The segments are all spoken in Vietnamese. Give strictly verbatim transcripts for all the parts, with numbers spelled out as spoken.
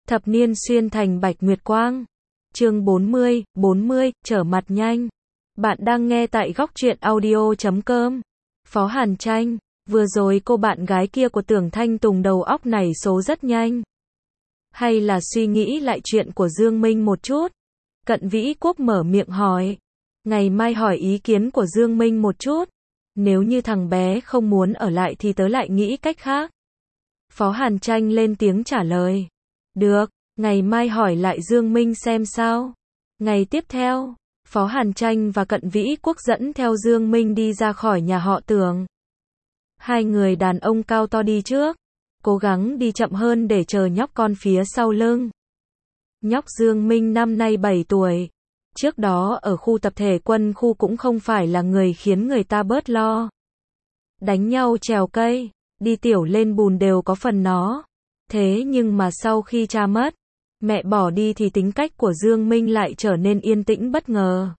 Thập niên xuyên thành bạch nguyệt quang. Chương bốn mươi, bốn mươi, trở mặt nhanh. Bạn đang nghe tại góc truyện audio chấm com. Phó Hàn Tranh, vừa rồi cô bạn gái kia của Tưởng Thanh Tùng đầu óc nảy số rất nhanh. Hay là suy nghĩ lại chuyện của Dương Minh một chút? Cận Vĩ Quốc mở miệng hỏi. Ngày mai hỏi ý kiến của Dương Minh một chút. Nếu như thằng bé không muốn ở lại thì tớ lại nghĩ cách khác. Phó Hàn Tranh lên tiếng trả lời. Được, ngày mai hỏi lại Dương Minh xem sao. Ngày tiếp theo, Phó Hàn Tranh và Cận Vĩ Quốc dẫn theo Dương Minh đi ra khỏi nhà họ Tưởng. Hai người đàn ông cao to đi trước, cố gắng đi chậm hơn để chờ nhóc con phía sau lưng. Nhóc Dương Minh năm nay bảy tuổi. Trước đó ở khu tập thể quân khu cũng không phải là người khiến người ta bớt lo. Đánh nhau trèo cây, đi tiểu lên bùn đều có phần nó. Thế nhưng mà sau khi cha mất, mẹ bỏ đi thì tính cách của Dương Minh lại trở nên yên tĩnh bất ngờ.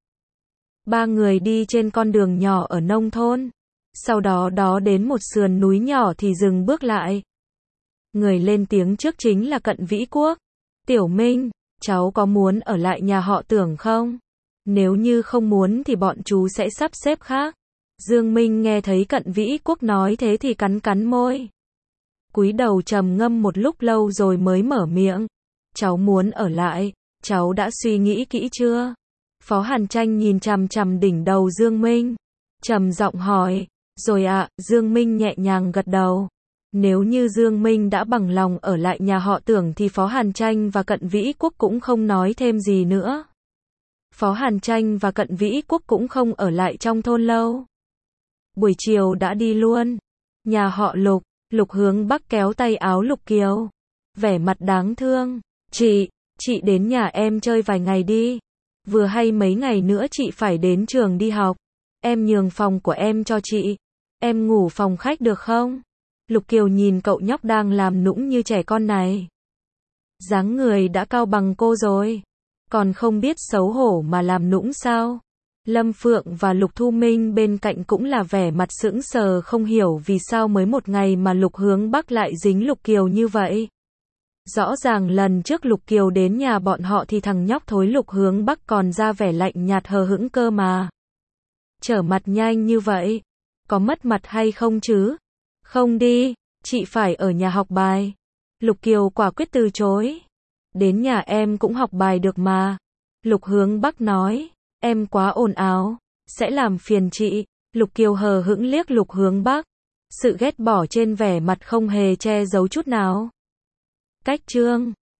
Ba người đi trên con đường nhỏ ở nông thôn. Sau đó đó đến một sườn núi nhỏ thì dừng bước lại. Người lên tiếng trước chính là Cận Vĩ Quốc. Tiểu Minh, cháu có muốn ở lại nhà họ Tưởng không? Nếu như không muốn thì bọn chú sẽ sắp xếp khác. Dương Minh nghe thấy Cận Vĩ Quốc nói thế thì cắn cắn môi. Cúi đầu trầm ngâm một lúc lâu rồi mới mở miệng. Cháu muốn ở lại, cháu đã suy nghĩ kỹ chưa? Phó Hàn Tranh nhìn chằm chằm đỉnh đầu Dương Minh, trầm giọng hỏi. Rồi ạ, à, Dương Minh nhẹ nhàng gật đầu. Nếu như Dương Minh đã bằng lòng ở lại nhà họ Tưởng thì Phó Hàn Tranh và Cận Vĩ Quốc cũng không nói thêm gì nữa. Phó Hàn Tranh và Cận Vĩ Quốc cũng không ở lại trong thôn lâu. Buổi chiều đã đi luôn. Nhà họ Lục, Lục Hướng Bắc kéo tay áo Lục Kiều. Vẻ mặt đáng thương. Chị, chị đến nhà em chơi vài ngày đi. Vừa hay mấy ngày nữa chị phải đến trường đi học. Em nhường phòng của em cho chị. Em ngủ phòng khách được không? Lục Kiều nhìn cậu nhóc đang làm nũng như trẻ con này. Dáng người đã cao bằng cô rồi. Còn không biết xấu hổ mà làm nũng sao? Lâm Phượng và Lục Thu Minh bên cạnh cũng là vẻ mặt sững sờ không hiểu vì sao mới một ngày mà Lục Hướng Bắc lại dính Lục Kiều như vậy. Rõ ràng lần trước Lục Kiều đến nhà bọn họ thì thằng nhóc thối Lục Hướng Bắc còn ra vẻ lạnh nhạt hờ hững cơ mà. Trở mặt nhanh như vậy, có mất mặt hay không chứ? Không đi, chị phải ở nhà học bài. Lục Kiều quả quyết từ chối. Đến nhà em cũng học bài được mà. Lục Hướng Bắc nói, em quá ồn ào, sẽ làm phiền chị. Lục Kiều hờ hững liếc Lục Hướng Bắc, sự ghét bỏ trên vẻ mặt không hề che giấu chút nào. Cách chương